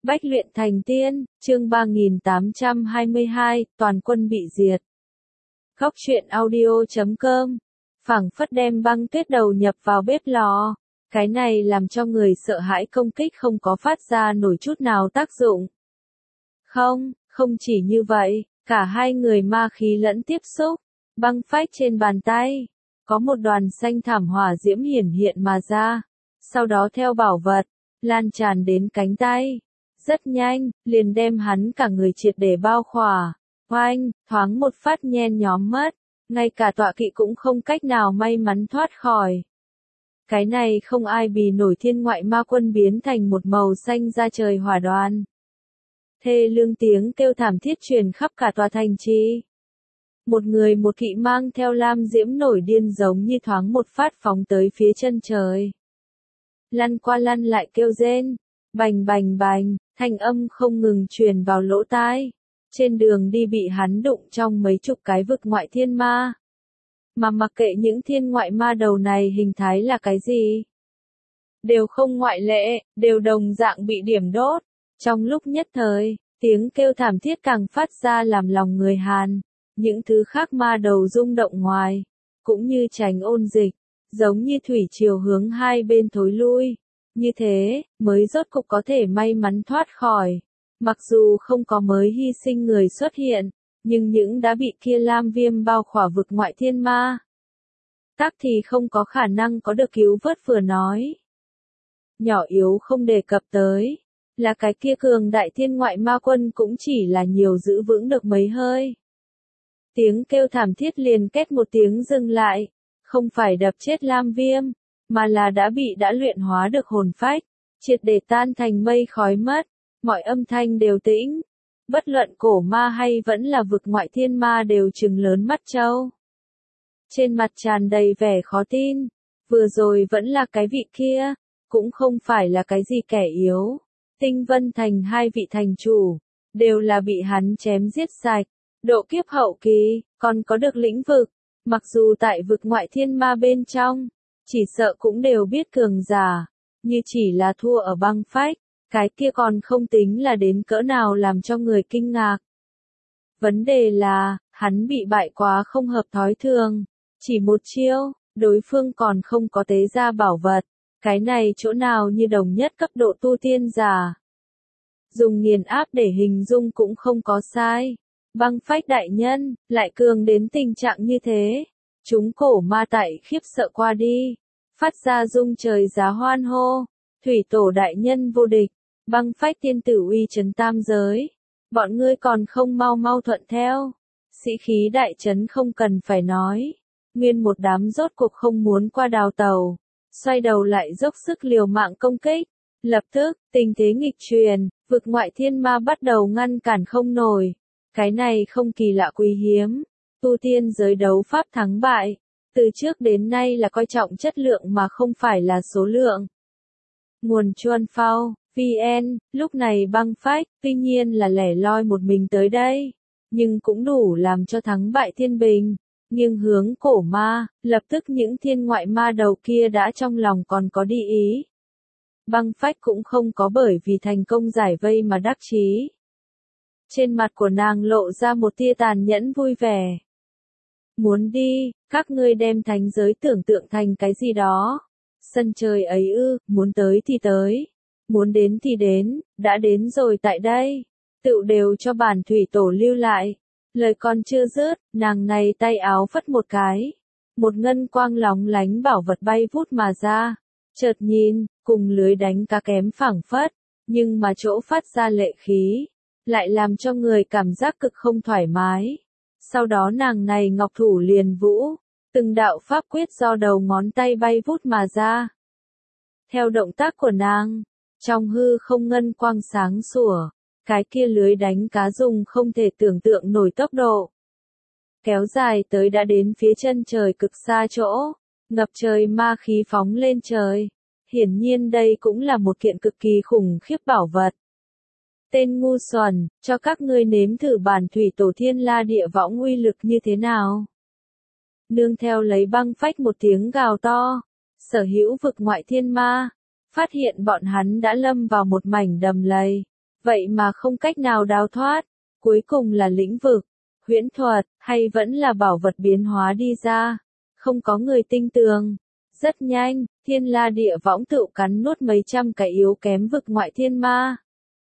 Bách luyện thành tiên, chương 3822, toàn quân bị diệt. Góc truyện audio.com. Phảng phất đem băng tuyết đầu nhập vào bếp lò. Cái này làm cho người sợ hãi công kích không có phát ra nổi chút nào tác dụng. Không chỉ như vậy, cả hai người ma khí lẫn tiếp xúc, băng phách trên bàn tay. Có một đoàn xanh thảm hỏa diễm hiển hiện mà ra. Sau đó theo bảo vật, lan tràn đến cánh tay. Rất nhanh, liền đem hắn cả người triệt để bao khỏa. Oanh, thoáng một phát nhen nhóm mất. Ngay cả tọa kỵ cũng không cách nào may mắn thoát khỏi. Cái này không ai bì nổi thiên ngoại ma quân biến thành một màu xanh ra trời hỏa đoàn. Thê lương tiếng kêu thảm thiết truyền khắp cả tòa thành trì. Một người một kỵ mang theo lam diễm nổi điên giống như thoáng một phát phóng tới phía chân trời. Lăn qua lăn lại kêu rên. Bành bành bành, thanh âm không ngừng truyền vào lỗ tai. Trên đường đi bị hắn đụng trong mấy chục cái vực ngoại thiên ma. Mà mặc kệ những thiên ngoại ma đầu này hình thái là cái gì. Đều không ngoại lệ, đều đồng dạng bị điểm đốt. Trong lúc nhất thời, tiếng kêu thảm thiết càng phát ra làm lòng người Hàn. Những thứ khác ma đầu rung động ngoài, cũng như tránh ôn dịch, giống như thủy triều hướng hai bên thối lui. Như thế, mới rốt cục có thể may mắn thoát khỏi. Mặc dù không có mới hy sinh người xuất hiện, nhưng những đã bị kia lam viêm bao khỏa vực ngoại thiên ma. Tắc thì không có khả năng có được cứu vớt vừa nói. Nhỏ yếu không đề cập tới, là cái kia cường đại thiên ngoại ma quân cũng chỉ là nhiều giữ vững được mấy hơi. Tiếng kêu thảm thiết liền két một tiếng dừng lại, không phải đập chết lam viêm, mà là đã luyện hóa được hồn phách, triệt để tan thành mây khói mất, mọi âm thanh đều tĩnh. Bất luận cổ ma hay vẫn là vực ngoại thiên ma đều trừng lớn mắt trâu. Trên mặt tràn đầy vẻ khó tin, vừa rồi vẫn là cái vị kia, cũng không phải là cái gì kẻ yếu. Tinh Vân Thành hai vị thành chủ, đều là bị hắn chém giết sạch, độ kiếp hậu kỳ, còn có được lĩnh vực, mặc dù tại vực ngoại thiên ma bên trong, chỉ sợ cũng đều biết cường giả, như chỉ là thua ở băng phách, cái kia còn không tính là đến cỡ nào làm cho người kinh ngạc. Vấn đề là, hắn bị bại quá không hợp thói thường, chỉ một chiêu, đối phương còn không có tế ra bảo vật, cái này chỗ nào như đồng nhất cấp độ tu tiên giả. Dùng nghiền áp để hình dung cũng không có sai, băng phách đại nhân, lại cường đến tình trạng như thế. Chúng cổ ma tại khiếp sợ qua đi, phát ra rung trời giá hoan hô, thủy tổ đại nhân vô địch, băng phách tiên tử uy trấn tam giới, bọn ngươi còn không mau mau thuận theo, sĩ khí đại trấn không cần phải nói, nguyên một đám rốt cuộc không muốn qua đào tàu, xoay đầu lại dốc sức liều mạng công kích, lập tức, tình thế nghịch truyền, vực ngoại thiên ma bắt đầu ngăn cản không nổi, cái này không kỳ lạ quý hiếm. Tu tiên giới đấu pháp thắng bại, từ trước đến nay là coi trọng chất lượng mà không phải là số lượng. Nguồn Chuan Phao, VN, lúc này băng phách, tuy nhiên là lẻ loi một mình tới đây, nhưng cũng đủ làm cho thắng bại thiên bình. Nhưng hướng cổ ma, lập tức những thiên ngoại ma đầu kia đã trong lòng còn có đi ý. Băng phách cũng không có bởi vì thành công giải vây mà đắc chí. Trên mặt của nàng lộ ra một tia tàn nhẫn vui vẻ. Muốn đi, các ngươi đem thánh giới tưởng tượng thành cái gì đó. Sân chơi ấy ư, muốn tới thì tới. Muốn đến thì đến, đã đến rồi tại đây. Tựu đều cho bản thủy tổ lưu lại. Lời còn chưa dứt, nàng này tay áo phất một cái. Một ngân quang lóng lánh bảo vật bay vút mà ra. Chợt nhìn, cùng lưới đánh cá kém phảng phất. Nhưng mà chỗ phát ra lệ khí, lại làm cho người cảm giác cực không thoải mái. Sau đó nàng này ngọc thủ liền vũ, từng đạo pháp quyết do đầu ngón tay bay vút mà ra. Theo động tác của nàng, trong hư không ngân quang sáng sủa, cái kia lưới đánh cá dùng không thể tưởng tượng nổi tốc độ. Kéo dài tới đã đến phía chân trời cực xa chỗ, ngập trời ma khí phóng lên trời. Hiển nhiên đây cũng là một kiện cực kỳ khủng khiếp bảo vật. Tên ngu xuẩn, cho các ngươi nếm thử bản thủy tổ thiên la địa võng uy lực như thế nào. Nương theo lấy băng phách một tiếng gào to, sở hữu vực ngoại thiên ma, phát hiện bọn hắn đã lâm vào một mảnh đầm lầy, vậy mà không cách nào đào thoát. Cuối cùng là lĩnh vực, huyễn thuật, hay vẫn là bảo vật biến hóa đi ra. Không có người tinh tường. Rất nhanh, Thiên La Địa Võng tự cắn nuốt mấy trăm cái yếu kém vực ngoại thiên ma.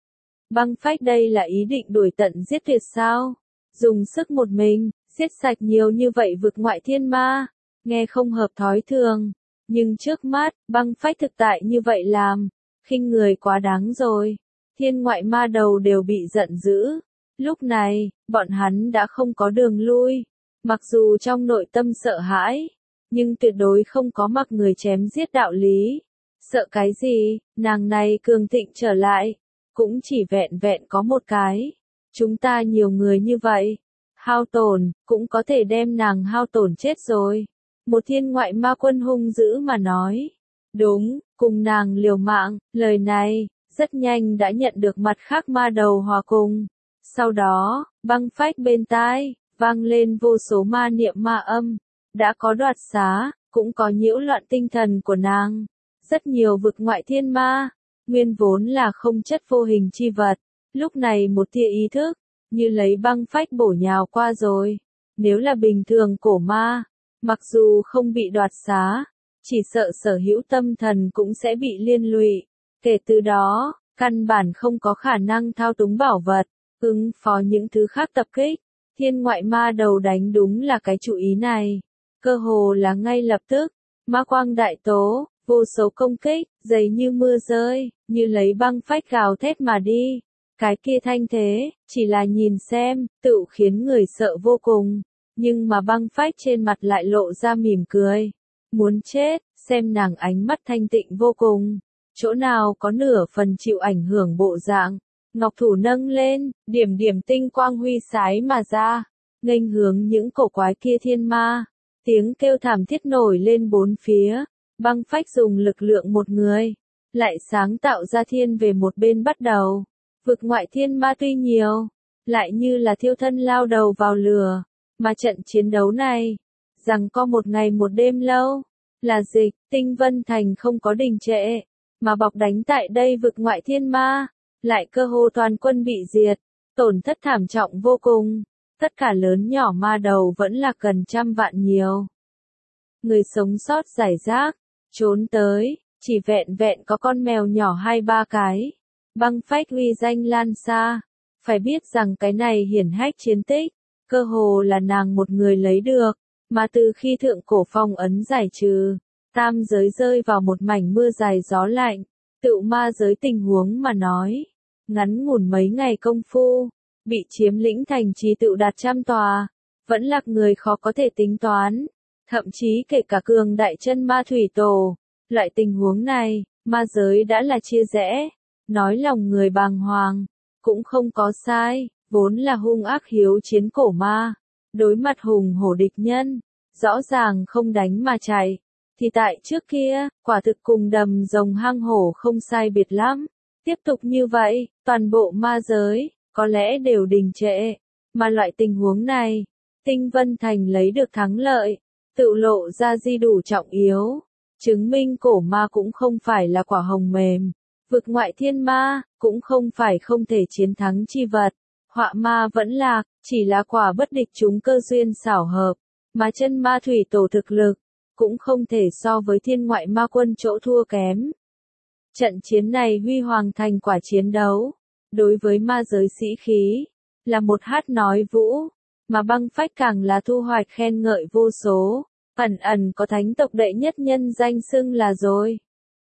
Băng phách đây là ý định đuổi tận giết tuyệt sao? Dùng sức một mình, giết sạch nhiều như vậy vực ngoại thiên ma. Nghe không hợp thói thường. Nhưng trước mắt, băng phách thực tại như vậy làm. Khinh người quá đáng rồi. Thiên ngoại ma đầu đều bị giận dữ. Lúc này, bọn hắn đã không có đường lui. Mặc dù trong nội tâm sợ hãi, nhưng tuyệt đối không có mặc người chém giết đạo lý. Sợ cái gì, nàng này cường thịnh trở lại, cũng chỉ vẹn vẹn có một cái. Chúng ta nhiều người như vậy, hao tổn, cũng có thể đem nàng hao tổn chết rồi. Một thiên ngoại ma quân hung dữ mà nói. Đúng, cùng nàng liều mạng, lời này, rất nhanh đã nhận được mặt khác ma đầu hòa cùng. Sau đó, băng phách bên tai, vang lên vô số ma niệm ma âm. Đã có đoạt xá, cũng có nhiễu loạn tinh thần của nàng. Rất nhiều vực ngoại thiên ma, nguyên vốn là không chất vô hình chi vật. Lúc này một tia ý thức, như lấy băng phách bổ nhào qua rồi. Nếu là bình thường cổ ma, mặc dù không bị đoạt xá, chỉ sợ sở hữu tâm thần cũng sẽ bị liên lụy. Kể từ đó, căn bản không có khả năng thao túng bảo vật, ứng phó những thứ khác tập kích. Thiên ngoại ma đầu đánh đúng là cái chủ ý này. Cơ hồ là ngay lập tức, ma quang đại tố, vô số công kích, dày như mưa rơi, như lấy băng phách gào thét mà đi. Cái kia thanh thế, chỉ là nhìn xem, tự khiến người sợ vô cùng. Nhưng mà băng phách trên mặt lại lộ ra mỉm cười. Muốn chết, xem nàng ánh mắt thanh tịnh vô cùng. Chỗ nào có nửa phần chịu ảnh hưởng bộ dạng. Ngọc thủ nâng lên, điểm điểm tinh quang huy sái mà ra. Nghênh hướng những cổ quái kia thiên ma. Tiếng kêu thảm thiết nổi lên bốn phía. Băng phách dùng lực lượng một người. Lại sáng tạo ra thiên về một bên bắt đầu. Vực ngoại thiên ma tuy nhiều. Lại như là thiêu thân lao đầu vào lửa. Mà trận chiến đấu này, rằng có một ngày một đêm lâu, là dịch, Tinh Vân Thành không có đình trệ, mà bọc đánh tại đây vực ngoại thiên ma, lại cơ hồ toàn quân bị diệt, tổn thất thảm trọng vô cùng, tất cả lớn nhỏ ma đầu vẫn là gần trăm vạn nhiều. Người sống sót giải rác, trốn tới, chỉ vẹn vẹn có con mèo nhỏ 2-3 cái, băng phách uy danh lan xa, phải biết rằng cái này hiển hách chiến tích. Cơ hồ là nàng một người lấy được, mà từ khi thượng cổ phong ấn giải trừ, tam giới rơi vào một mảnh mưa dài gió lạnh, tự ma giới tình huống mà nói, ngắn ngủn mấy ngày công phu, bị chiếm lĩnh thành trì tự đạt trăm tòa, vẫn là người khó có thể tính toán, thậm chí kể cả cường đại chân ma thủy tổ, loại tình huống này, ma giới đã là chia rẽ, nói lòng người bàng hoàng, cũng không có sai. Vốn là hung ác hiếu chiến cổ ma, đối mặt hùng hổ địch nhân, rõ ràng không đánh mà chạy, thì tại trước kia, quả thực cùng đầm rồng hang hổ không sai biệt lắm. Tiếp tục như vậy, toàn bộ ma giới, có lẽ đều đình trệ, mà loại tình huống này, Tinh Vân Thành lấy được thắng lợi, tự lộ ra di đủ trọng yếu, chứng minh cổ ma cũng không phải là quả hồng mềm, vực ngoại thiên ma, cũng không phải không thể chiến thắng chi vật. Họa ma vẫn lạc, chỉ là quả bất địch chúng cơ duyên xảo hợp, mà chân ma thủy tổ thực lực, cũng không thể so với thiên ngoại ma quân chỗ thua kém. Trận chiến này huy hoàng thành quả chiến đấu, đối với ma giới sĩ khí, là một hát nói vũ, mà băng phách càng là thu hoạch khen ngợi vô số, ẩn ẩn có thánh tộc đệ nhất nhân danh xưng là rồi.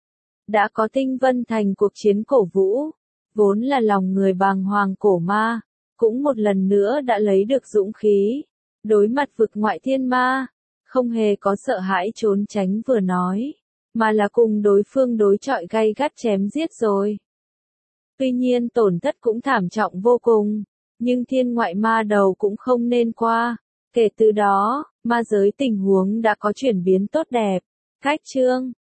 Đã có Tinh Vân Thành cuộc chiến cổ vũ, vốn là lòng người bàng hoàng cổ ma. Cũng một lần nữa đã lấy được dũng khí, đối mặt vực ngoại thiên ma, không hề có sợ hãi trốn tránh vừa nói, mà là cùng đối phương đối chọi gay gắt chém giết rồi. Tuy nhiên tổn thất cũng thảm trọng vô cùng, nhưng thiên ngoại ma đầu cũng không nên qua, kể từ đó, ma giới tình huống đã có chuyển biến tốt đẹp. Cách chương